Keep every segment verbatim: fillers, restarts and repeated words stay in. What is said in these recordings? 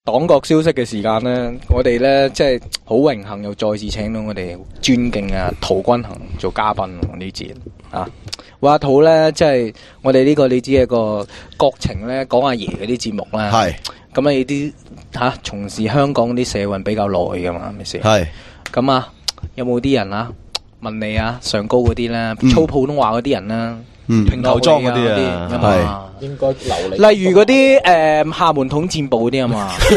黨國消息嘅時間呢，我哋呢即係好榮幸又再次請到我哋尊敬啊陶君行做嘉賓呢節啊。話陶呢，即係我哋呢個你知一個國情呢，講阿爺嗰啲節目啦。係咁啊，呢啲吓從事香港啲社運比較耐噶嘛，係咪先？係咁啊，有冇啲人啊問你啊上高嗰啲咧，操普通話嗰啲人啦？嗯，平頭裝嗰啲啊，係應該流利。例如嗰啲誒廈門統戰部嗰啲啊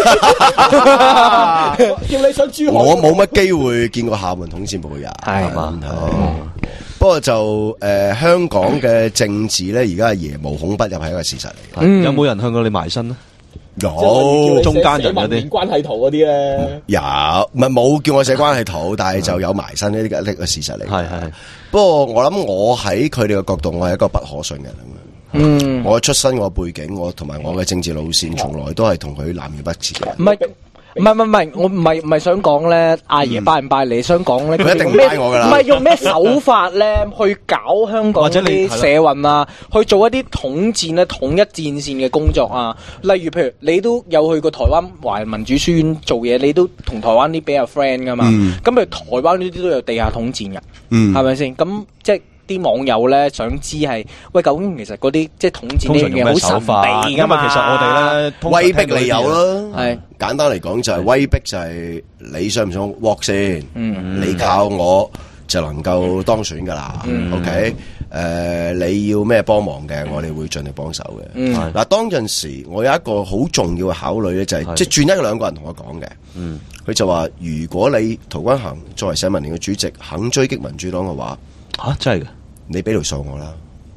嘛，叫你上珠海。 我冇乜機會見過廈門統戰部嘅人，係嘛？不過就誒香港嘅政治咧，而家係爺無孔不入係一個事實嚟。 有冇人向過你埋身咧？ 有中間人嗰啲關係圖嗰啲咧， 有唔係冇叫我寫關係圖，但係就有埋身呢啲呢個事實嚟。係係。不過我諗我喺佢哋嘅角度，我係一個不可信嘅人。嗯，我嘅出身、我嘅背景、我同埋我嘅政治路線，從來都係同佢南轅北轍嘅。 唔係唔係唔係，我唔係唔係想講咧，阿爺拜唔拜你？想講咧， 佢一定唔拜我噶啦。 唔係用咩手法咧去搞香港啲社運啊，去做一啲統戰咧、統一戰線嘅工作啊。例如，譬如你都有去過台灣華人民主書院做嘢，你都同台灣啲比較 friend 噶嘛。咁譬如台灣呢啲都有地下統戰噶，係咪先？咁即係。啲網友咧想知係喂，究竟其實嗰啲即係統戰呢樣嘢好神秘噶嘛？ 因為其實我哋咧威逼你有咯，係簡單嚟講就係威逼就係你想唔想 walk 先？嗯，你靠我就能夠當選噶啦。OK，誒你要咩幫忙嘅，我哋會盡力幫手嘅。嗱，當陣時我有一個好重要嘅考慮咧，就係即係轉一兩個人同我講嘅。嗯，佢就話如果你陶君行作為社民連嘅主席肯追擊民主黨嘅話。 吓、啊、真係嘅， 你俾條數我啦，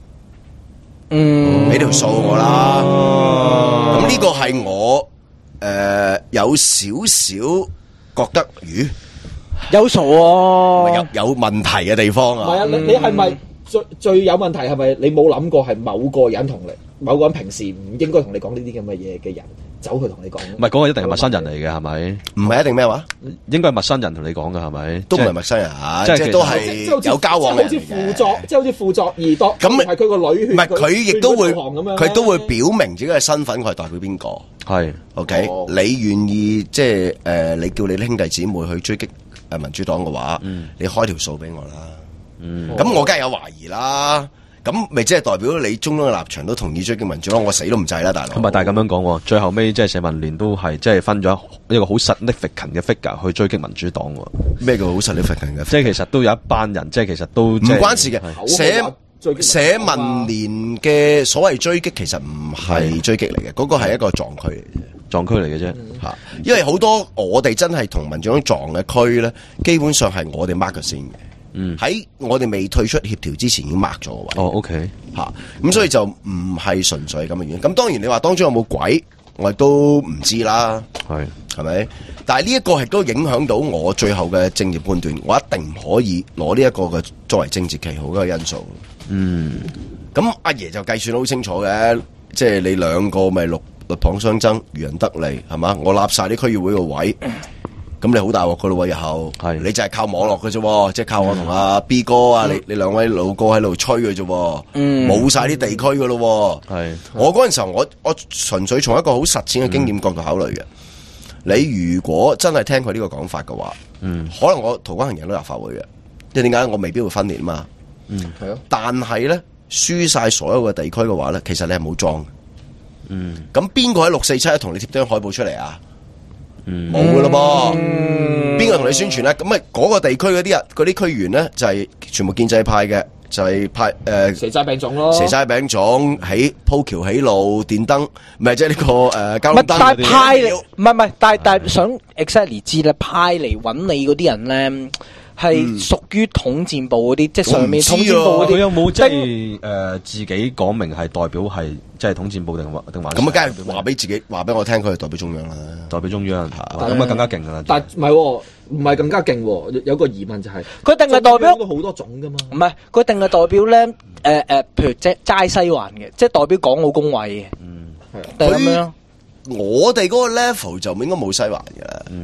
嗯，俾條數我啦。咁、哦、呢個係我誒、呃、有少少覺得，咦， 有數喎， 有有問題嘅地方啊。 唔係啊，你你係咪最最有問題係咪你冇諗過係某個人同你，某個人平時唔應該同你講呢啲咁嘅嘢嘅人？走去同你講， 唔係嗰個一定係陌生人嚟嘅，係咪？ 唔係一定咩話？ 應該係陌生人同你講嘅，係咪？ 都唔係陌生人吓，即係都係有交往嘅。 即係好似輔助，即係好似輔助而多。咁係佢個女血， 唔係佢亦都會，佢都會表明自己嘅身份，佢係代表邊個？係 OK，你願意即係誒，你叫你兄弟姊妹去追擊誒民主黨嘅話，你開條數俾我啦。咁我梗係有懷疑啦。咁咪即係代表你中央嘅立場都同意追擊民主黨，我死都唔制啦，大佬。 咁啊，但係咁樣講，最後尾即係社民連都係即係分咗一個好 significant 嘅 figure 去追擊民主黨。 咩叫好 significant 嘅？ 即係其實都有一班人，即係其實都唔關事嘅。社社民連嘅所謂追擊，其實唔係追擊嚟嘅，嗰、嗰個係一個撞區嚟嘅， 撞區嚟嘅啫。吓、 嗯，因為好多我哋真係同民主黨撞嘅區咧，基本上係我哋 mark 咗先嘅。嗯，喺我哋未退出協調之前已經抹咗個位。 哦 ，OK， 吓，咁所以就唔係純粹咁嘅原因。咁當然你話當中有冇鬼，我亦都唔知啦。係係咪？但係呢一個亦都影響到我最後嘅政治判斷，我一定唔可以攞呢一個嘅作為政治旗號嘅因素。嗯，咁阿爺就計算得好清楚嘅，即係你兩個咪六鷸蚌相爭，漁人得利，係嘛？我立晒啲區議會個位。咁你好大鑊噶咯喎，日後係你就係靠網絡嘅啫，即係靠我同阿 B 哥啊，嗯、你你兩位老哥喺度吹嘅啫，冇晒啲地區噶咯。係我嗰陣時候，我我純粹從一個好實踐嘅經驗角度考慮嘅。嗯、你如果真係聽佢呢個講法嘅話，嗯，可能我陶君行贏到立法會嘅，即係點解我未必會分裂嘛。嗯，係咯。但係咧，輸晒所有嘅地區嘅話咧，其實你係冇裝。嗯，咁邊個喺六四七一同你貼張海報出嚟啊？冇噶咯噃，邊個同你宣傳咧？咁咪嗰個地區嗰啲人、嗰啲區員咧，就係、是、全部建制派嘅，就係、是、派誒、呃、 蛇齋餅粽咯， 蛇齋餅粽起鋪橋起路電燈，咪即係呢個誒、呃、交通燈。 但係派嚟，唔係唔係，但係但係想 exactly 知咧，派嚟揾你嗰啲人咧。係屬於統戰部嗰啲，即係上面統戰部嗰啲。 佢有冇即係誒自己講明係代表係即係統戰部定話定話？ 咁啊，梗係話俾自己話俾我聽，佢係代表中央啦， 代表中央。咁啊，更加勁噶啦。 但唔係，唔係更加勁。有個疑問就係， 佢定係代表好多種噶嘛？ 唔係，佢定係代表咧？誒誒，譬如即係齋西環嘅，即係代表港澳工委嘅。嗯，係咁樣。 我哋嗰個 level 就應該冇西環嘅啦。嗯。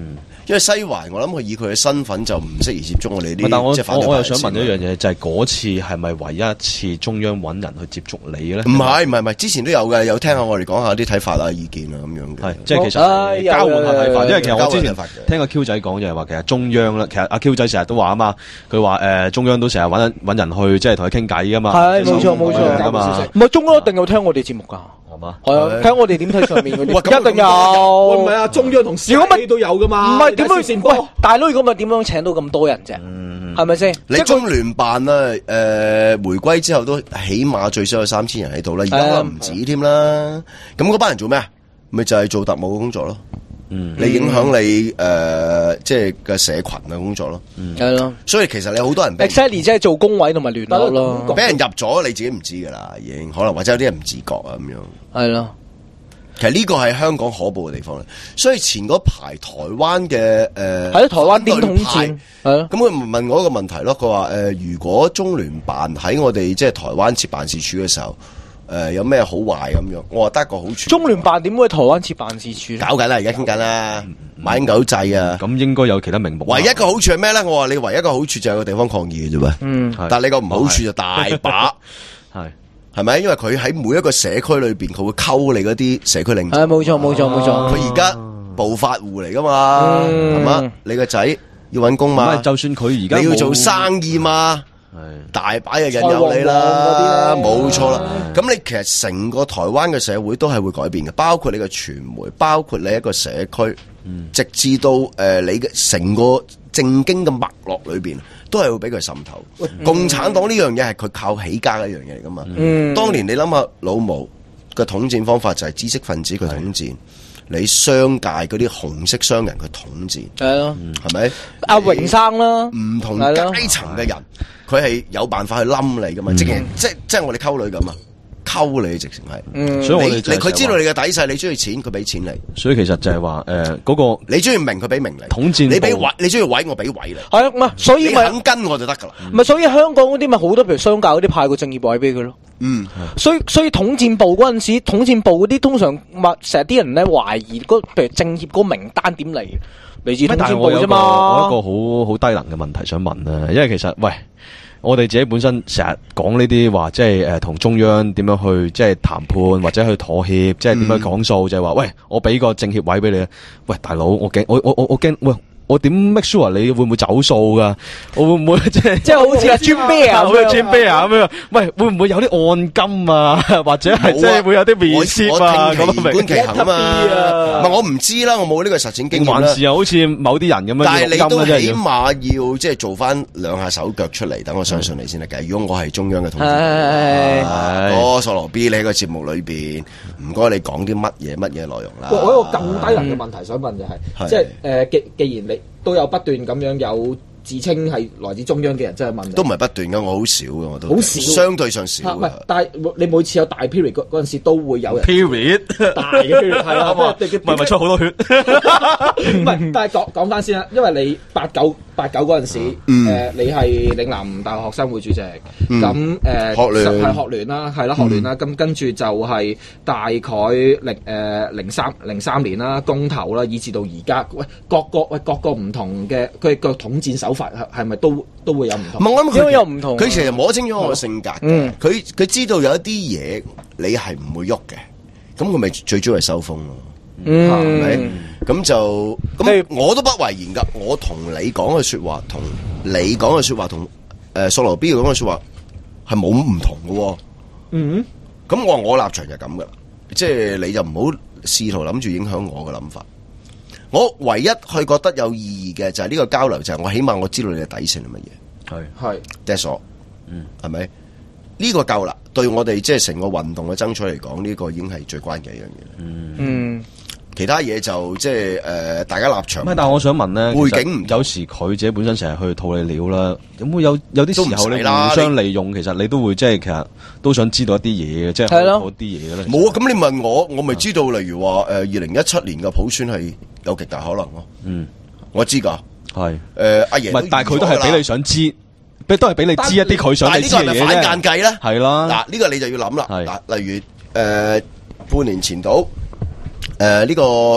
因為西環我諗佢以佢嘅身份就唔適宜接觸我哋啲。 但我即係反對派我又想問先一樣嘢，就係嗰次係咪唯一一次中央揾人去接觸你咧？ 唔係唔係唔係，之前都有嘅，有聽下我哋講下啲睇法啊、意見啊咁樣嘅。 係即係其實係交換下睇法，因為其實我之前交換睇法嘅聽個 Q 仔講就係話，其實中央咧，其實阿 Q 仔成日都話啊嘛，佢話誒中央都成日揾人揾人去即係同佢傾偈噶嘛。 係冇錯冇錯噶嘛。 唔係中央一定有聽我哋節目㗎。 係嘛？ 係啊，睇我哋點睇上面嗰啲， 咁一定有。 唔係啊，中央同市委都有噶嘛。 唔係點樣樣？喂，大佬，如果咪點樣請到咁多人啫？係咪先？ 你中聯辦啊，誒、呃，回歸之後都起碼最少有三千人喺度啦，而家可能唔止添啦。咁嗰班人做咩啊？咪就係、是、做特務嘅工作咯。嗯，你影響你誒、呃，即係嘅社群嘅工作咯。嗯，係咯。所以其實你好多人 exactly 即係做工位同埋聯絡咯。 俾人入咗，你自己唔知噶啦，已經可能或者有啲人唔自覺啊咁樣。係咯。其實呢個係香港可怖嘅地方咧，所以前嗰排台灣嘅誒，係、呃、咯，台灣點統戰係咯，咁佢問我一個問題咯，佢話誒，如果中聯辦喺我哋即係台灣設辦事處嘅時候，誒、呃、有咩好壞咁樣？我話得一個好處。中聯辦點會喺台灣設辦事處？搞緊啦，而家傾緊啦，馬英九制啊，咁應該有其他名目。唯一個好處係咩咧？我話你唯一個好處就係個地方抗議嘅啫喎，嗯，但係你個唔好處就大把，係。係咪？因為佢喺每一個社區裏邊，佢會溝你嗰啲社區領袖。係冇錯冇錯冇錯。佢而家暴發戶嚟噶嘛？係嘛、嗯？你個仔要搵工嘛？就算佢而家你要做生意嘛？係大把嘅引誘你啦，冇錯啦。咁你其實成個台灣嘅社會都係會改變嘅，包括你嘅傳媒，包括你一個社區，嗯、直至到誒、呃、你嘅成個正經嘅脈絡裏邊。都係會俾佢滲透。嗯、共產黨呢樣嘢係佢靠起家嘅一樣嘢嚟噶嘛。嗯、當年你諗下老毛嘅統戰方法就係知識分子佢統戰，是你商界嗰啲紅色商人佢統戰。係咯，係咪？阿榮生啦，唔同階層嘅人，佢係有辦法去冧你噶嘛。嗯、即係即係即係我哋溝女咁啊。溝你直情係，嗯、所以我哋佢知道你嘅底細，你中意錢，佢俾錢你。所以其實就係話，誒、呃，嗰、那個你中意名，佢俾名你。統戰，你俾位，你中意位，我俾位你。係啊，唔係，所以咪肯跟我就得噶啦。唔係，所以香港嗰啲咪好多，譬如商界嗰啲派個正業位俾佢咯。嗯，所以所以統戰部嗰陣時，統戰部嗰啲通常咪成日啲人咧懷疑嗰，譬如政協嗰個名單點嚟，嚟自統戰部啫嘛。我有一個好好低能嘅問題想問啊，因為其實喂。我哋自己本身成日講呢啲話，即係誒同中央點樣去即係談判或者去妥協，即係點樣講數，就係話喂，我俾個政協位俾你，喂大佬，我驚我我我我驚喂。我點 make sure 你會唔會走數噶？我會唔會即係即係好似阿專啤啊，好似專啤啊咁樣？喂，會唔會有啲按金啊？或者係即係會有啲面蝕啊？咁啊，觀其行啊嘛。唔係我唔知啦，我冇呢個實踐經驗啦。還是又好似某啲人咁樣。但係你都起碼要即係做翻兩下手腳出嚟，等我相信你先得嘅。如果我係中央嘅統治，哦，索羅 B，你喺個節目裏邊，唔該你講啲乜嘢乜嘢內容啦。我有一個更低能嘅問題想問就係，即係誒，既既然你都有不斷咁樣有自稱係來自中央嘅人，真係問都唔係不斷噶，我好少噶，我都好少，相對上少。唔係，但係你每次有大 period 嗰嗰陣時，都會有人 period 大嘅 period 係啦，唔係咪出好多血？唔係，但係講講翻先啦，因為你八九八九嗰陣時，誒你係嶺南大學學生會主席，咁誒學聯係學聯啦，係啦學聯啦，咁跟住就係大概零誒零三零三年啦，公投啦，以至到而家，喂各個喂各個唔同嘅佢個統戰手法係係咪都都會有唔同？唔係我諗佢有唔同，佢其實摸清咗我嘅性格嘅，佢佢知道有一啲嘢你係唔會喐嘅，咁佢咪最終係收風咯。嗯，係咪？咁就咁，我都不諱言噶。我同你講嘅說話，同你講嘅說話，同誒索羅 B 講嘅說話係冇唔同嘅。嗯，咁我話我立場就係咁噶啦，即係你就唔好試圖諗住影響我嘅諗法。我唯一去覺得有意義嘅就係呢個交流，就係我起碼我知道你嘅底線係乜嘢。係係 that's all，嗯，係咪？呢個夠啦，對我哋即係成個運動嘅爭取嚟講，呢個已經係最關鍵一樣嘢。嗯嗯。其他嘢就即係誒，大家立場。但係我想問咧，背景唔有時佢自己本身成日去套你料啦，有冇有有啲時候你互相利用，其實你都會即係其實都想知道一啲嘢嘅，即係嗰啲嘢咧。冇啊！咁你問我，我咪知道，例如話誒，二零一七年嘅普選係有極大可能咯。嗯，我知噶，係誒阿爺。唔係，但係佢都係俾你想知，都係俾你知一啲佢想你知嘅嘢啫。呢個係咪反間計咧？係啦。嗱，呢個你就要諗啦。嗱，例如誒半年前度。誒，呢、呃這個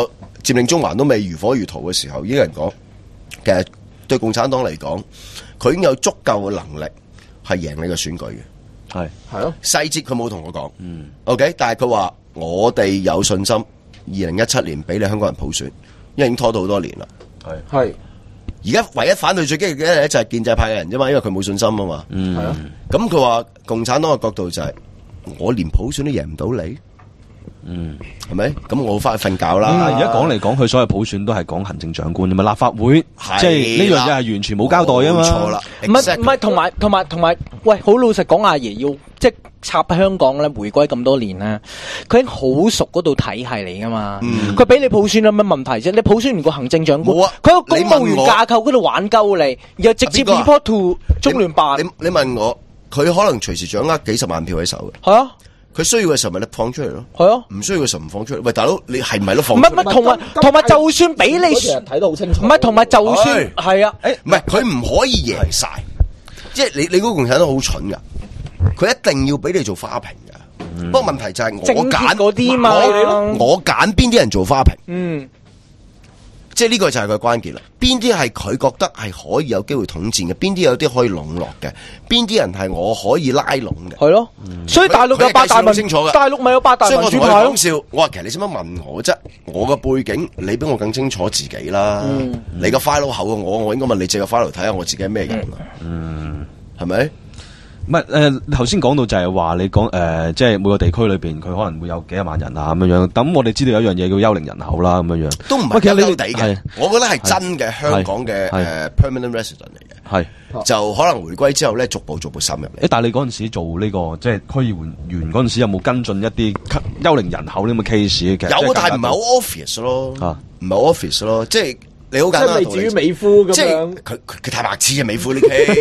佔領中環都未如火如荼嘅時候，已經有人講，其實對共產黨嚟講，佢已經有足夠嘅能力係贏你嘅選舉嘅。 係係咯， 細節佢冇同我講， 嗯 OK， 但係佢話我哋有信心，二零一七年俾你香港人普選，因為已經拖到好多年啦。 係係而家唯一反對最激烈嘅咧就係建制派嘅人啫嘛，因為佢冇信心啊嘛。 嗯係啊， 咁佢話共產黨嘅角度就係、我連普選都贏唔到你， 嗯。 係咪？咁我翻去瞓覺啦。 但係而家講嚟講去，所有普選都係講行政長官啫嘛，立法會係即係呢樣嘢係完全冇交代啊嘛。 冇錯啦， 唔係 exactly 唔係，同埋同埋同埋，喂，好老實講，阿爺要即係插香港咧，回歸咁多年咧，佢已經好熟嗰度體系嚟噶嘛。佢俾、你普選有乜問題啫？你普選完個行政長官冇啊， 佢個公務員你問我架構嗰度玩鳩你，然後直接邊個啊 report to 中聯辦。 你你問我，佢可能隨時掌握幾十萬票喺手嘅， 係啊佢需要嘅時候咪你放出嚟咯， 係啊， 唔需要嘅時候唔放出嚟。喂，大佬，你係咪都唔放出嚟？ 係唔係，同埋同埋，就算俾你嗰條睇得好清楚。 唔係同埋，就算哎係啊， 誒，唔係佢唔可以贏晒，即係你你嗰個共產黨好蠢噶，佢一定要俾你做花瓶噶。不過問題就係我政協揀嗰啲嘛我我揀邊啲人做花瓶。 嗯。 即係呢個就係佢關鍵啦。邊啲係佢覺得係可以有機會統戰嘅，邊啲有啲可以籠絡嘅，邊啲人係我可以拉攏嘅。 係咯，所以大陸有八大民佢佢係計算好清楚㗎大陸咪有八大所以我同佢民主派咯講。笑，我話其實你使乜問我啫？我嘅背景你比我更清楚自己啦。 嗯你個 file 厚過我，我應該問你借個 file 睇下我自己係咩人啊？嗯，係咪？ 唔係誒，頭先講到就係話你講誒、呃，即係每個地區裏邊佢可能會有幾十萬人啊咁樣樣。咁我哋知道有一樣嘢叫幽靈人口啦咁樣樣。 都唔係喂其實你哋鳩鳩地嘅係， 我覺得係真嘅香港嘅係誒 permanent resident 嚟嘅， 係就可能回歸之後咧，逐步逐步滲入嚟。 誒，但係你嗰陣時做呢、個即係區議員嗰陣時，有冇跟進一啲幽靈人口呢咁嘅 case 嘅？ 有，但係唔係好好 obvious 咯， 啊唔係好 obvious 咯，即係你好簡即係未單嘅道理至於美夫咁即係樣。 佢佢佢太白痴啊！美婦呢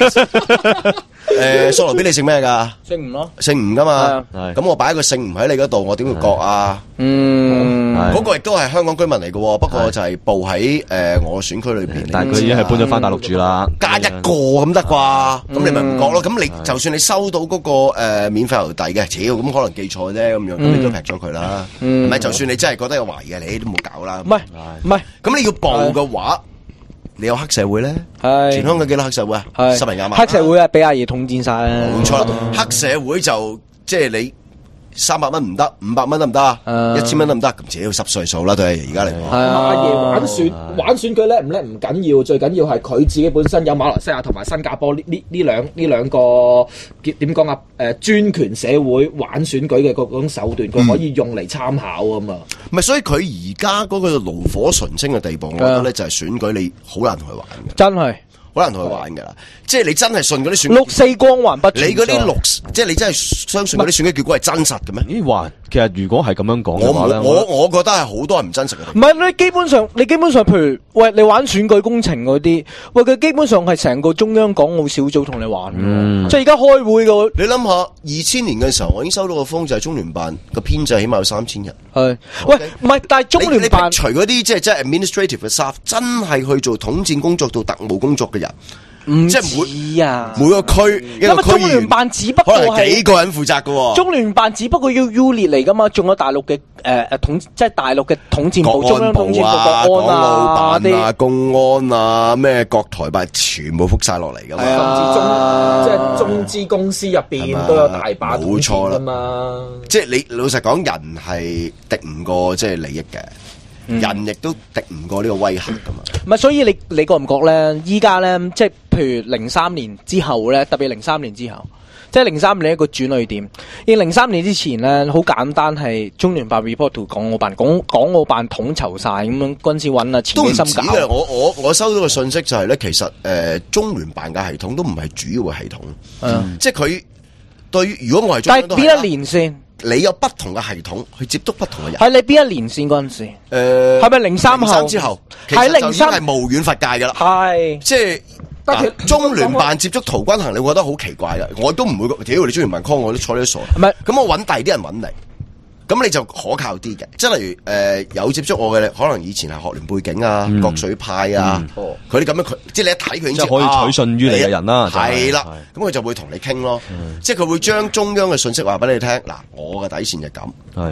case，誒，索羅比你姓咩㗎？ 識唔咯？ 姓吳㗎嘛係啊？ 咁我擺一個姓吳喺你嗰度，我點會覺啊？ 嗯， 係嗰個亦都係香港居民嚟嘅喎，不過就係報喺誒我選區裏邊。 但係佢已經係搬咗翻大陸住啦。 加一個咁得啩？咁你咪唔覺咯？咁你就算你收到嗰個誒免費郵遞嘅，屌咁可能記錯啫咁樣，咁你都劈咗佢啦。係咪？就算你真係覺得有懷疑嘅，你都冇搞啦。 唔係唔係， 咁你要報嘅話，你有黑社會咧？ 係全香港幾多黑社會啊？ 係十人廿萬。 黑社會啊，俾阿爺統戰晒啦。 冇錯啦，黑社會就即係你三百蚊唔得，五百蚊得唔得啊？ 誒一千蚊得唔得？咁自己要濕歲數啦，對而家嚟講。 係啊， 阿爺玩選玩選舉叻唔叻唔緊要，最緊要係佢自己本身有馬來西亞同埋新加坡呢呢呢兩呢兩個點講啊？誒專權社會玩選舉嘅嗰種手段，佢可以用嚟參考啊嘛。 唔係，所以佢而家嗰個爐火純青嘅地步，我覺得咧就係選舉你好難同佢玩嘅， 真係好難同佢玩㗎啦。即係你真係信嗰啲選六四光環不存在。 你嗰啲六，即係你真係相信嗰啲選舉結果係真實嘅咩？ 咦話其實如果係咁樣講我嘅話咧， 冇我我覺得係好多係唔真實嘅地唔係你基本上，你基本上，譬如喂，你玩選舉工程嗰啲，喂佢基本上係成個中央港澳小組同你玩嘅喎， 嗯即係而家開會嘅你諗下，二千年嘅時候，我已經收到個風，就係中聯辦個編制起碼有三千人。 係，喂唔係，但係中聯辦你除嗰啲即係即係 administrative 嘅 staff，真係去做統戰工作、做特務工作嘅人， 唔即係似啊， 每個區一因為個區議員中聯辦只不過可能幾係個人負責嘅喎。 中聯辦只不過要 unit 嚟噶嘛，仲有大陸嘅誒誒統，即係大陸嘅統戰部、中央統戰部、 啊、 國安港澳啊辦啊、 啲， 公安啊、咩國台辦，全部覆晒落嚟噶嘛。 係啊甚至中即係中資公司入邊都有大把冇錯啦㗎嘛。 即係你老實講，人係敵唔過即係利益嘅， 嗯人亦都敵唔過呢個威嚇噶嘛。 唔係，所以你你覺唔覺咧？依家咧，即係譬如零三年之後咧，特別零三年之後，即係零三年一個轉捩點。而零三年之前咧，好簡單係中聯辦 report to 港澳辦，港港澳辦統籌晒咁樣，嗰陣時揾啊錢都唔止幾心搞。 嘅，我我我收到個信息就係咧，其實誒、呃、中聯辦嘅系統都唔係主要嘅系統， 嗯即係佢對於如果我係中但係央都係啦邊一年先？ 你有不同嘅系統去接觸不同嘅人。 係你邊一年先嗰陣時？ 誒係咪零三後之後？ 係其實就已經零三係無遠弗屆噶啦。 係。 即係但係嗱中聯辦接觸陶君行，你會覺得好奇怪嘅。我都唔會，屌你中聯辦 call 我都睬你都傻。 唔係咁我揾第二啲人揾你，咁你就可靠啲嘅。即係例如誒、呃、有接觸我嘅，可能以前係學聯背景啊、 嗯國水派啊， 哦佢啲咁樣佢，即係你一睇佢已經知即係可以取信於你嘅人啦啊就係係啦， 係咁佢就會同你傾咯。即係佢會將中央嘅信息話俾你聽。嗱，我嘅底線就咁。 係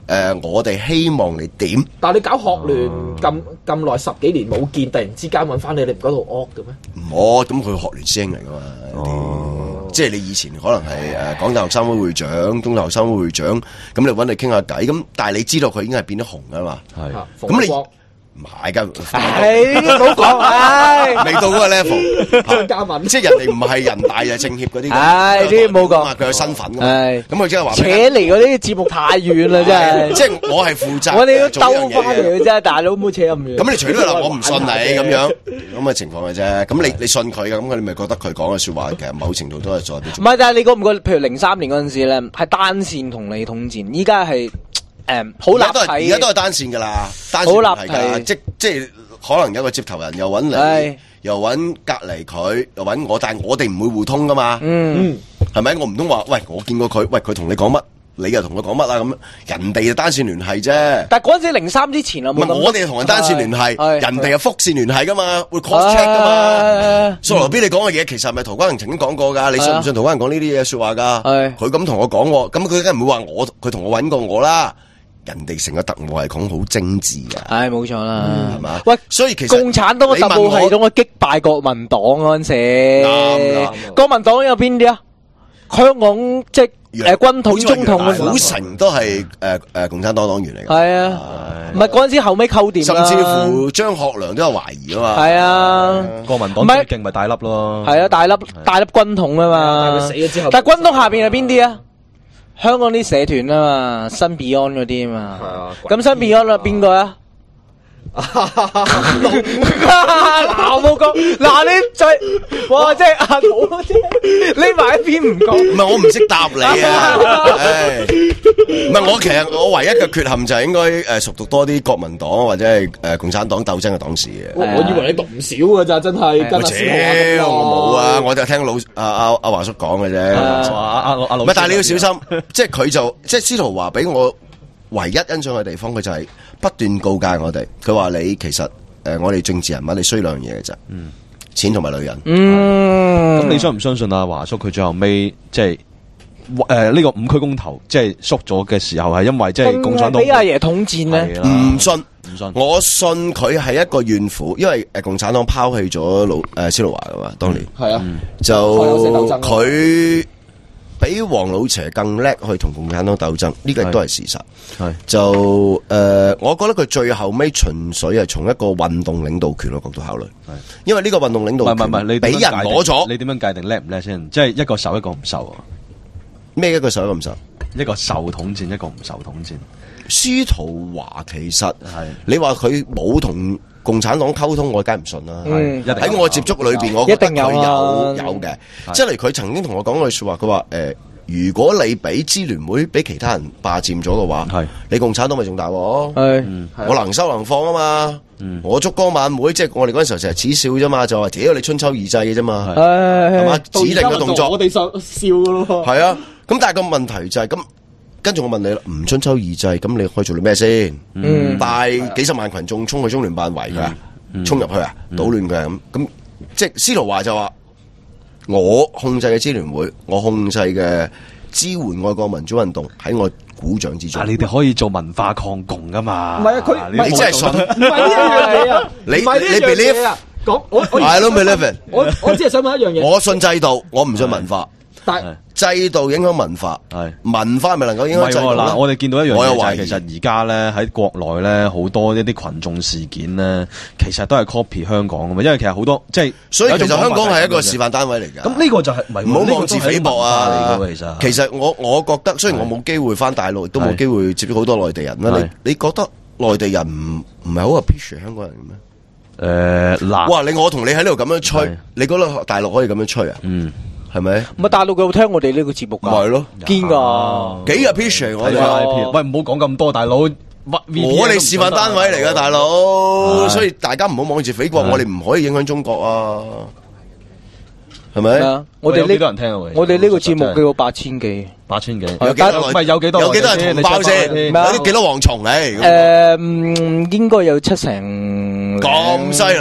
呃，我哋希望你點？ 但係你搞學聯咁咁耐十幾年冇見，突然之間揾翻你，你唔覺得好惡嘅咩？ 唔好，咁佢學聯師兄嚟噶嘛？ 哦即係你以前可能係誒港大學生會會長、中大學生會會長，咁你揾你傾下偈，咁但係你知道佢已經係變咗紅噶嘛？ 係咁你你唔係㗎， 唉，唔好講，唉， 未到嗰個 level。 張家敏， 即係人哋唔係人大就政協嗰啲， 唉呢啲冇講佢有身份㗎嘛。 唉咁佢即係話扯離嗰啲節目太遠啦，真係。 即係我係負責， 我哋要兜做呢樣嘢翻嚟嘅啫，大佬唔好扯咁遠。 咁你除咗話我唔信你咁樣咁嘅情況嘅啫，咁你你信佢嘅，咁你咪覺得佢講嘅説話其實某程度都係在唔係，但係你覺唔覺？譬如零三年嗰陣時咧，係單線同你統戰，依家係誒好而家都係立體， 而家都係單線㗎啦，單線好係立㗎， 體即即係可能有個接頭人又揾係你，又揾隔離佢，又揾我，但係我哋唔會互通㗎嘛， 嗯， 係咪？我唔通話喂，我見過佢，喂佢同你講乜，你又同佢講乜啊咁？人哋就單線聯繫啫。 但係嗰陣時零三之前啊， 唔係我哋同人單線聯繫， 係人哋係複線聯繫噶嘛，會 cross check 噶嘛。 嘛蘇羅 B 你講嘅嘢其實係咪陶關榮曾經講過㗎？你信唔信陶關榮講呢啲嘢説話㗎？ 係佢咁同我講喎，咁佢梗係唔會話我佢同我揾過我啦。人哋成個特務系統好精緻㗎， 唉，冇錯啦， 係嘛？ 喂， 所以其實共產黨嘅特務系統嘅擊敗國民黨嗰陣時， 啱啦國民黨有邊啲啊？香港即係誒軍統、中統嗰古陣， 城都係誒誒共產黨黨員嚟㗎， 係啊，唔係嗰陣時後尾溝掂啦， 甚至乎張學良都有懷疑啊嘛。 係啊。 國民黨唔係最勁咪大粒咯， 係啊，大粒大粒軍統啊但係佢嘛， 死咗之後但係軍統下邊係邊啲啊？香港啲社團啊嘛，新 Beyond 嗰啲啊嘛， 係啊咁新 Beyond 啊邊個啊？嗱冇講，嗱你再，哇即係阿寶即係匿埋一邊唔講， 唔係我唔識答你啊！唉唔係我其實我唯一嘅缺陷就係應該誒熟讀多啲國民黨或者係誒共產黨鬥爭嘅黨史嘅。 我我以為你讀唔少㗎咋，真係跟我阿司徒華咁屌， 咯我冇啊！我就聽老阿阿阿華叔講嘅啫。 阿阿阿老唔係，但係你要小心，即係佢就即係司徒華俾我唯一欣賞嘅地方，佢就係不斷告誡我哋。佢話你其實誒，我哋政治人物你衰兩樣嘢嘅咋，嗯，錢同埋女人。 嗯， 咁你相唔相信阿華叔佢最後尾即係誒呢個五區公投即係縮咗嘅時候係因為即係共產黨俾阿爺統戰咧？ 係啦唔信， 唔信我信佢係一個怨婦，因為誒共產黨拋棄咗老誒司徒華噶嘛，當年係啊， 就開口式鬥爭佢比黃老邪更叻去同共產黨鬥爭，呢個亦都係事實。 係就誒、呃，我覺得佢最後尾純粹係從一個運動領導權嘅角度考慮，因為呢個運動領唔係導唔係唔係你權俾人點樣界定攞咗， 你點樣界定叻唔叻先？即係一個受一個唔受啊！ 咩一個手一個唔受？ 一個受統戰，一個唔受統戰。 司徒華其實係你話佢冇同共產黨溝通，我梗係唔信啦。 嗯一定喺我接觸裏邊， 有我覺得一定有佢啊有有嘅，即係例如佢曾經同我講句説話，佢話誒，如果你俾支聯會俾其他人霸佔咗嘅話， 係你共產黨咪仲大鑊？ 係我能收能放啊嘛，我燭光晚會即係我哋嗰陣時候成日恥笑啫嘛，就話屌你春秋二祭嘅啫嘛，係嘛？ 係指定嘅動作我哋就笑咯。 係啊，咁但係個問題就係咁，跟住我問你啦，唔春秋二祭，咁你可以做到咩先？ 嗯帶幾十萬群眾衝去中聯辦圍佢啊，衝入去啊，搗亂佢啊咁，咁即係司徒華就話我控制嘅支聯會，我控制嘅支援愛國民主運動喺我鼓掌之中但。係你哋可以做文化抗共噶嘛？ 唔係啊佢呢個你真係信？ 唔係呢一樣嘢啊， 你唔係呢一你樣 believe？ 嘢啊。講我我 I don't believe it。 我我只係想問一樣嘢， 我信制度，我唔信文化。 但制度影響文化， 係文化咪能夠影唔係喎響制度咧嗱，我哋見到一樣我有嘢就係懷疑其實而家咧喺國內咧好多一啲群眾事件咧，其實都係 copy 香港噶嘛，因為其實好多即係所以其實有一種香港係一個講法就係咁樣示範單位嚟㗎。 咁呢個就係唔係唔好妄自菲薄啊！ 呢個都係文化嚟㗎喎其實其實我我覺得，雖然我冇機會翻大陸，亦都冇機會接觸好多內地人啦。 係你你覺得內地人唔唔係好 appreciate 香港人嘅咩？ 誒嗱， 哇！你我同你喺呢度咁樣吹係， 你覺得大陸可以咁樣吹啊？ 嗯， 係咪？ 唔係大陸有聽我哋呢個節目㗎？ 咪係咯， 堅㗎。 幾 appreciate 我哋啊。 睇翻 I P，喂唔好講咁多，大佬，我我哋示範單位嚟㗎，大佬， 係所以大家唔好妄自菲薄， 係我哋唔可以影響中國啊，係咪？ 啊！我哋有幾呢多人聽啊？喂我哋呢個節目叫八千幾。 八千幾， 有幾多唔係有幾多？ 有幾多人同胞先？有咩啲幾多蝗蟲嚟？ 誒，嗯應該有七成咁犀利嗯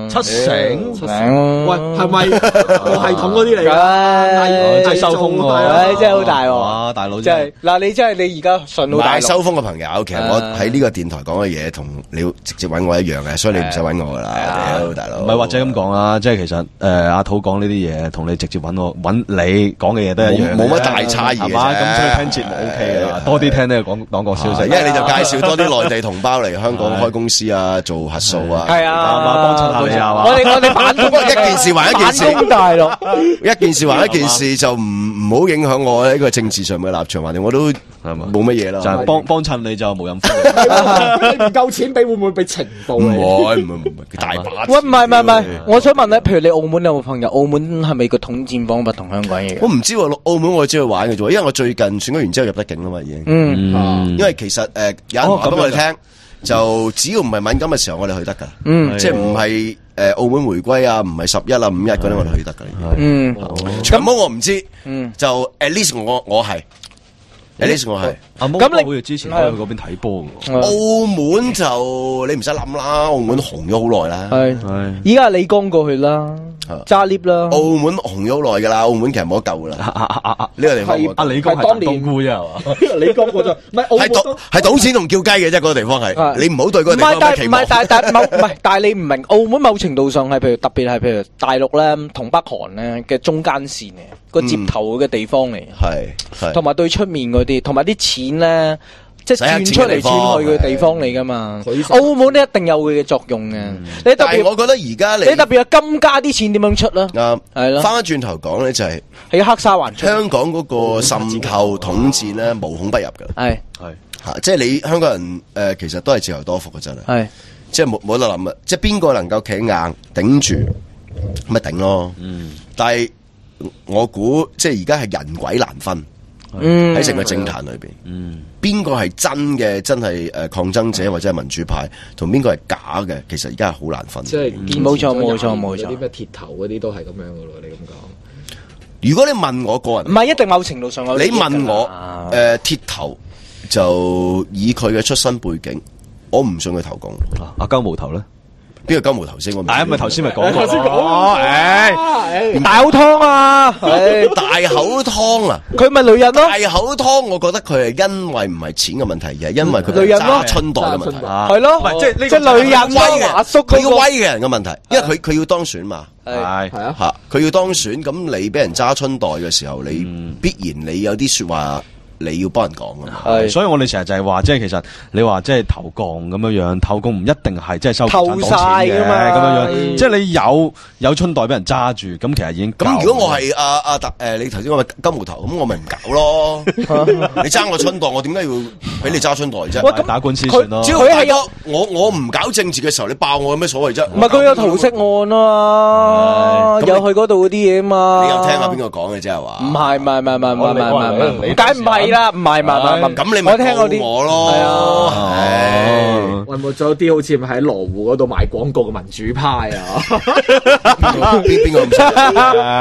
嘛， 七成七成喂，係咪個系統嗰啲嚟㗎？ 唉即係收風喎， 唉真係好大喎哇！大佬即係嗱，你真係你而家順唔到大陸係收風嘅朋友，其實我喺呢個電台講嘅嘢同你直接揾我一樣嘅，所以你唔使揾我噶啦，屌大佬。 唔係或者咁講啦，即係其實誒阿土講呢啲嘢，同你直接揾我揾你講嘅嘢都一樣， 冇乜大差異嘅啫係嘛？咁所以聽節目 O K 啦，多啲聽呢個廣廣角消息， 因為你就介紹多啲內地同胞嚟香港開公司啊，做核數啊， 係啊， 幫襯下你係嘛？ 我哋我哋反攻一件事還一件事反攻大陸， 一件事還一件事就唔唔好影響我呢個政治上嘅立場，橫掂我都係嘛冇乜嘢啦。 就係幫幫襯你就冇飲風。 你唔夠錢俾會唔會俾情報唔你？ 會唔會唔會，佢大把。 喂，唔係唔係唔係，我想問咧，譬如你澳門有冇朋友？澳門係咪個統戰方法同香港一樣？ 我唔知喎，澳門我只去玩嘅啫，因為我最近選舉完之後入得境啦嘛，已經。 嗯， 因為其實誒有人話俾我哋聽，就只要唔係敏感嘅時候，我哋去得噶。 嗯即係唔係誒澳門回歸啊，唔係十一啊、五一嗰啲，我哋去得噶。 嗯， 長毛我唔知， 嗯就 at least 我我係，at least 我係。 阿毛咁你好似之前可以去嗰邊睇波嘅喎。 澳門就你唔使諗啦，澳門紅咗好耐啦。 係， 係依家李剛過去啦，揸 lift 啦， 澳門紅咗好耐噶啦，澳門其實冇得救噶啦。呢個地方冇得阿李剛係當年冬菇啫係嘛？ 你講過咗，唔係澳係賭門都係賭錢同叫雞嘅啫，嗰個地方係。 係你唔好對嗰個唔地方係，但係唔係有咩期望。 但係但係某唔係，但係你唔明澳門某程度上係譬如特別係譬如大陸咧同北韓咧嘅中間線嚟，個接頭嘅地方嚟， 係係同埋對出面嗰啲，同埋啲錢咧。即係使下轉出嚟錢嘅地方轉去嘅地方嚟噶嘛佢， 澳門咧一定有佢嘅作用嘅。你特別但係我覺得而家你你特別係金家啲錢點樣出啦？ 啱係咯翻翻轉頭講咧，就係喺黑沙環出， 香港嗰個滲透統戰咧，無孔不入嘅係係嚇，即係你香港人誒，其實都係自由多福嘅真係， 係即係冇冇得諗啊！即係邊個能夠企硬頂住，咪頂咯。 嗯， 但係我估即係而家係人鬼難分嗯喺成個政壇裏邊。 嗯， 邊個係真嘅，真係誒抗爭者或者係民主派，同邊個係假嘅，其實而家係好難分。 即係冇錯冇錯冇錯嗰啲咩鐵頭嗰啲都係咁樣噶咯，你咁講。 如果你問我個人唔，係一定某程度上有你利益㗎問我啦誒鐵頭，就以佢嘅出身背景，我唔信佢投共。 阿鳩毛頭咧， 邊個金毛頭先？我唔知係咪頭先咪講過？ 頭先講哦，誒， 誒大口湯啊，係大口湯啊！ 佢咪女人咯， 大口湯，我覺得佢係因為唔係錢嘅問題，而係因為佢女人咯揸春袋嘅問題。 係咯， 唔係即係呢個即係女人威咯，華叔嘅，佢嗰個要威嘅人嘅問題，因為佢佢要當選嘛。 係係係啊， 吓，佢要當選，咁你俾人揸春袋嘅時候，你必然你有啲說話你要幫人講噶嘛。 係所以我哋成日就係話，即係其實你話即係投共咁樣樣，投共唔一定係即係收共產黨錢投晒嘅㗎嘛咁樣樣， 係即係你有有春袋俾人揸住，咁其實已經夠咁如果我係阿阿特誒，你頭先講嘅金毛頭，咁我咪唔搞咯。你爭我春袋，我點解要俾你揸春袋啫？ 喂咁打官司算咯只。要佢係有大哥我我唔搞政治嘅時候，你爆我有咩所謂啫？ 唔係佢有桃色案啊嘛， 係咁你有去嗰度嗰啲嘢啊嘛。 你有聽下邊個講嘅啫係嘛？ 唔係唔係唔係唔係唔係唔係唔係唔你係，梗唔係啦，唔係唔係唔係唔係， 咁你咪我聽嗰啲告我咯。 係啊唉喂，冇咗啲好似喺羅湖嗰度賣廣告嘅民主派啊！ 邊邊個咁識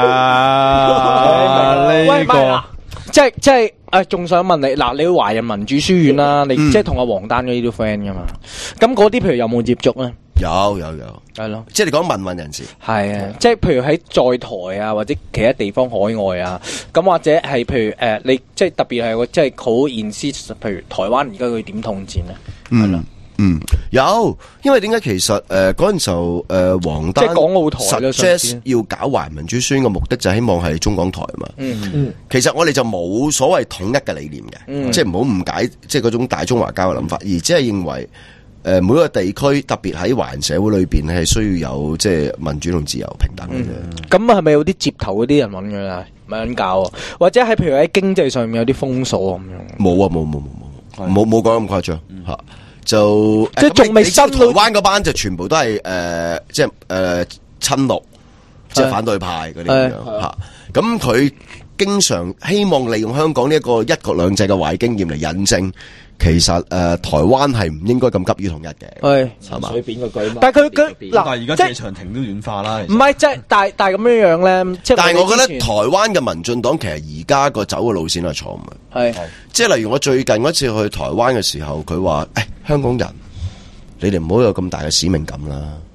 啊喂呢個唔係啦即係即係誒，仲想問你嗱，你去華人民主書院啦，你嗯即係同阿黃丹嗰啲都 friend 噶嘛？咁嗰啲譬如有冇接觸咧？ 有有有， 係咯。 即係你講民運人士。 係啊，即係譬如喺在台啊，或者其他地方海外啊，咁或者係譬如誒、呃，你即係特別係個即係好 insist，譬如台灣而家佢點統戰咧？係咯、 嗯，有，因為點解其實誒嗰陣時候誒黃丹即係港澳台啦上 suggest 次要搞華人民主書院嘅目的就係希望係中港台嘛。 嗯嗯， 其實我哋就冇所謂統一嘅理念嘅， 嗯即係唔好誤解，即係嗰種大中華交嘅諗法，而只係認為誒、呃、每個地區特別喺華人社會裏邊係需要有即係民主同自由平等嘅啫。 咁係咪有啲接頭嗰啲人揾佢啦？咪撚教啊？或者係譬如喺經濟上面有啲封鎖咁樣？ 冇啊，冇冇冇冇冇冇講咁誇張嚇。就即係仲未咁你你知道深到台灣嗰班就全部都係誒、呃，即係誒親綠，即係反對派嗰啲咁樣嚇。咁佢經常希望利用香港呢一個一國兩制嘅壞經驗嚟印證，其實誒、呃、台灣係唔應該咁急於統一嘅， 係， 係嘛？ 水扁個句嘛。 但係佢佢邊嗱但係而家謝長廷都軟化啦。 唔係即係，但係但係咁樣樣咧，即係但係我覺得之前台灣嘅民進黨其實而家個走嘅路線係錯誤嘅。 係即係例如我最近嗰次去台灣嘅時候，佢話：誒香港人，你哋唔好有咁大嘅使命感啦。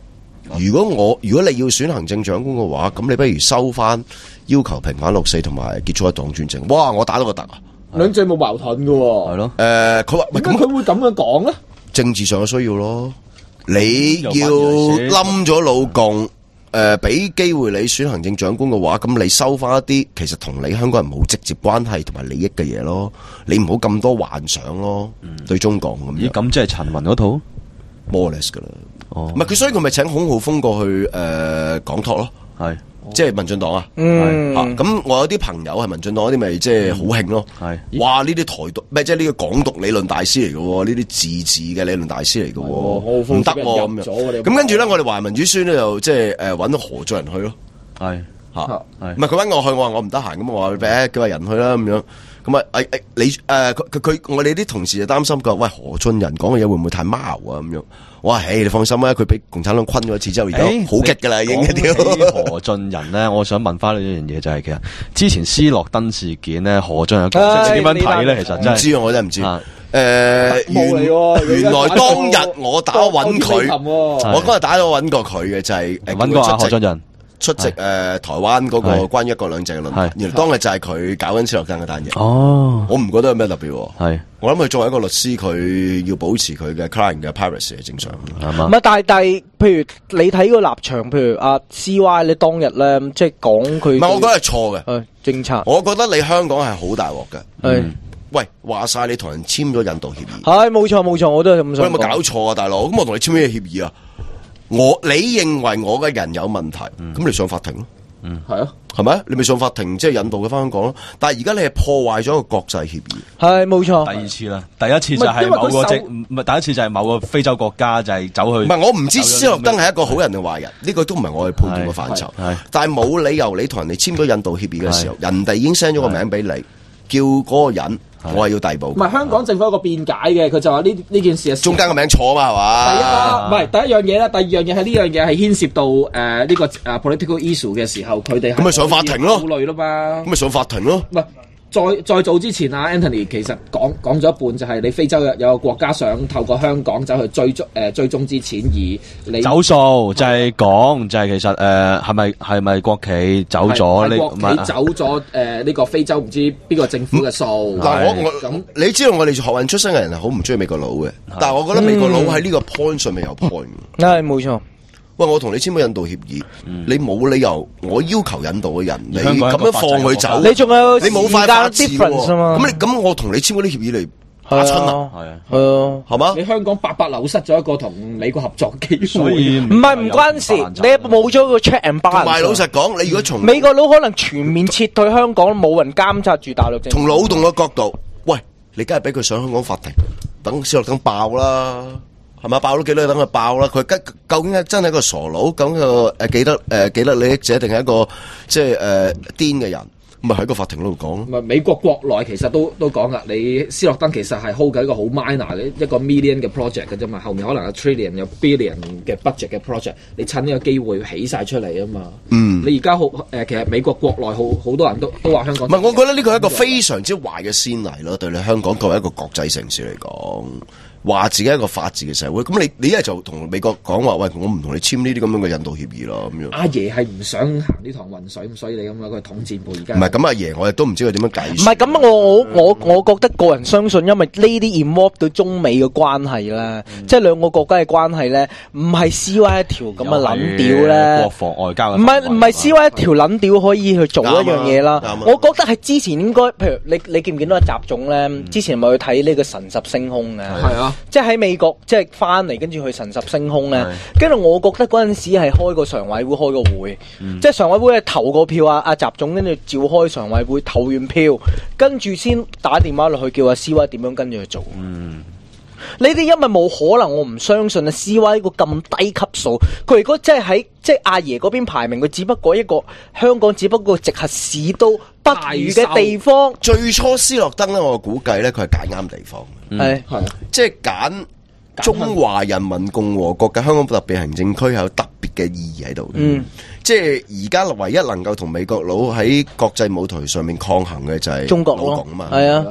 如果我如果你要選行政長官嘅話，咁你不如收翻要求平反六四同埋結束一黨專政。哇！我打到個突啊！ 兩者冇矛盾嘅喎。 係咯。 誒，佢話喂點解佢會咁樣講咧？ 政治上嘅需要咯，你要冧咗老共。誒，俾、呃、機會你選行政長官嘅話，咁你收翻一啲其實同你香港人冇直接關係同埋利益嘅嘢咯，你唔好咁多幻想咯，嗯、對中港咁樣。 咦，咁即係陳雲嗰套 more or less 噶啦， 哦， 唔係佢，所以佢咪請孔浩峰過去誒講托咯，係。即係民進黨啊， 嗯， 咁我有啲朋友係民進黨嗰啲，咪即係好興咯。係，哇！呢啲台獨咩？即係呢個港獨理論大師嚟嘅，呢啲自治嘅理論大師嚟嘅，唔得咁樣。咁跟住咧，我哋華人民主宣咧就即係誒揾到何俊仁去咯。係吓，唔係佢揾我去，我話我唔得閒，咁我話俾叫阿人去啦咁樣。咁啊誒誒，你誒佢佢我哋啲同事就擔心佢話，喂，何俊仁講嘅嘢會唔會太貓啊咁樣？我話，誒，你放心啦，佢俾共產黨昆咗一次之後，而家好激噶啦，已經。 何俊仁咧，我想問翻你一樣嘢，就係其實之前斯諾登事件咧，何俊仁角色點樣睇咧？其實真係唔知啊，我真係唔知。誒，原原來當日我打揾佢，我嗰日打咗揾過佢嘅，就係誒揾過阿何俊仁出席誒台灣嗰個關於一國兩制嘅論壇。原來當日就係佢搞緊斯諾登嗰單嘢。哦，我唔覺得有咩特別。係。我諗佢作為一個律師，佢要保持佢嘅 client 嘅 privacy 係正常。 唔係，但係但係，譬如你睇個立場，譬如阿 C Y，你當日咧，即係講佢。唔係，我覺得係錯嘅政策。我覺得你香港係好大鑊嘅。係，喂，話晒你同人簽咗引渡協議。係，冇錯冇錯，我都係咁想。你有冇搞錯啊，大佬？咁我同你簽咩協議啊？我你認為我嘅人有問題，咁你上法庭咯。嗯，係啊，係咪？你咪上法庭，即係引渡佢翻香港咯。但係而家你係破壞咗個國際協議，係冇錯。第二次啦，第一次就係某個即唔係第一次就係某個非洲國家就係走去。唔係，我唔知斯諾登係一個好人定壞人，呢個都唔係我去判斷嘅範疇。但係冇理由你同人哋簽咗引渡協議嘅時候，人哋已經 send 咗個名俾你，叫嗰個人。我係要逮捕。唔係香港政府有個辯解嘅，佢就話呢呢件事係中間個名錯嘛，係嘛？第一啦，唔係第一樣嘢啦，第二樣嘢係呢樣嘢係牽涉到誒呢、呃這個誒、uh, political issue 嘅時候，佢哋咁咪上法庭咯，考慮啦嘛，咁咪上法庭咯。唔係再再早之前啊 Anthony 其實講講咗一半，就係你非洲有有個國家想透過香港走去追蹤誒、呃、追蹤之錢，而你走數就係講就係、是、其實誒係咪係咪國企走咗呢？國企走咗誒呢個非洲唔知邊個政府嘅數。嗱、嗯、我我咁你知道我哋學運出身嘅人係好唔中意美國佬嘅，但係我覺得美國佬喺呢個 point 上面有 point。係冇錯。喂，我同你簽咗引渡協議，嗯、你冇理由我要求引渡嘅人，你咁樣放佢走，你仲有你冇快法治喎。咁你咁我同你簽嗰啲協議嚟打親啊？係啊，係啊，係嘛？你香港白白流失咗一個同美國合作機會，所以唔係唔關事，你冇咗個 check and balance。同埋老實講，你如果從美國佬可能全面撤退香港，冇人監察住大陸政府。從腦洞嘅角度，喂，你梗係俾佢上香港法庭，等斯諾登爆啦。係咪爆咗幾多等佢爆啦？佢究竟係真係一個傻佬，咁個誒記得誒記得利益者，定係一個即係誒癲嘅人？咪喺個法庭嗰度講咯。唔係美國國內其實都都講噶，你斯諾登其實係 hold 緊一個好 minor 嘅一個 million 嘅 project 嘅啫嘛，後面可能有 trillion 有 billion 嘅 budget 嘅 project，你趁呢個機會起晒出嚟啊嘛。嗯，你而家好誒，其實美國國內好好多人都都話香港。唔係，我覺得呢個係一個非常之壞嘅先例咯，對你香港作為一個國際城市嚟講。話自己係一個法治嘅社會，咁你你一係就同美國講話，喂，我唔同你簽呢啲咁樣嘅引渡協議咯，咁樣。阿爺係唔想行呢趟渾水，咁所以你咁樣佢統戰部而家。唔係咁，阿爺我亦都唔知佢點樣計。唔係咁，我我我我覺得個人相信，因為呢啲 involve 到中美嘅關係咧，嗯、即係兩個國家嘅關係咧，唔係 C Y 一條咁嘅撚屌咧。國防外交。唔係唔係 C Y 一條撚屌可以去做一樣嘢啦。啊、我覺得係之前應該，譬如你你見唔見到阿習總咧？嗯、之前咪去睇呢個神十升空嘅。係啊。即係喺美國，即係翻嚟跟住去神十升空咧，跟住是我覺得嗰陣時係開個常委會開個會，嗯、即係常委會係投個票啊，阿習總跟住召開常委會投完票，跟住先打電話落去叫阿 C Y 點樣跟住去做。嗯，你哋因為冇可能，我唔相信啊 C Y 個咁低級數，佢如果真係喺即係阿爺嗰邊排名，佢只不過一個香港，只不過直轄市都不如嘅地方。最初斯諾登咧，我估計咧佢係揀啱地方。係係，即係揀中華人民共和國嘅香港特別行政區係有特別嘅意義喺度。嗯，即係而家唯一能夠同美國佬喺國際舞台上面抗衡嘅就係中國佬啊嘛。係啊，係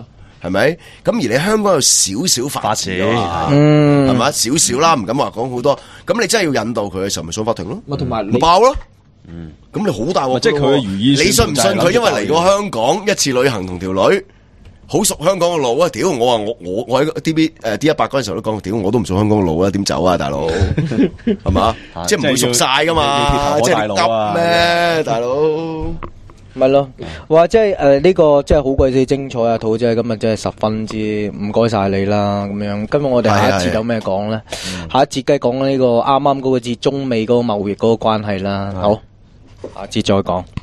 係咪？咁而你香港有少少法治啊嘛， 嗯係咪？少少啦，唔敢話講好多。咁你真係要引導佢嘅時候，咪上法庭咯， 咪同埋你咪爆咯。咁你好大鑊㗎喎， 即係佢嘅如意你信唔信算盤就係佢因為嚟過諗住爆香港一次旅行同條女？好熟香港嘅路啊！屌，我話我我我喺 D B 誒 D 一百嗰陣時候都講，屌我都唔熟香港嘅路啊，點走啊，大佬係嘛？即係唔會熟晒噶嘛，即係你急咩，大佬？ 咪咯，或者係誒呢個真係好鬼死精彩啊！土姐今日真係十分之唔該晒你啦，咁樣。今日我哋下一節有咩講咧？下一節梗係講呢個啱啱嗰個字中美嗰個貿易嗰個關係啦。好，下節再講。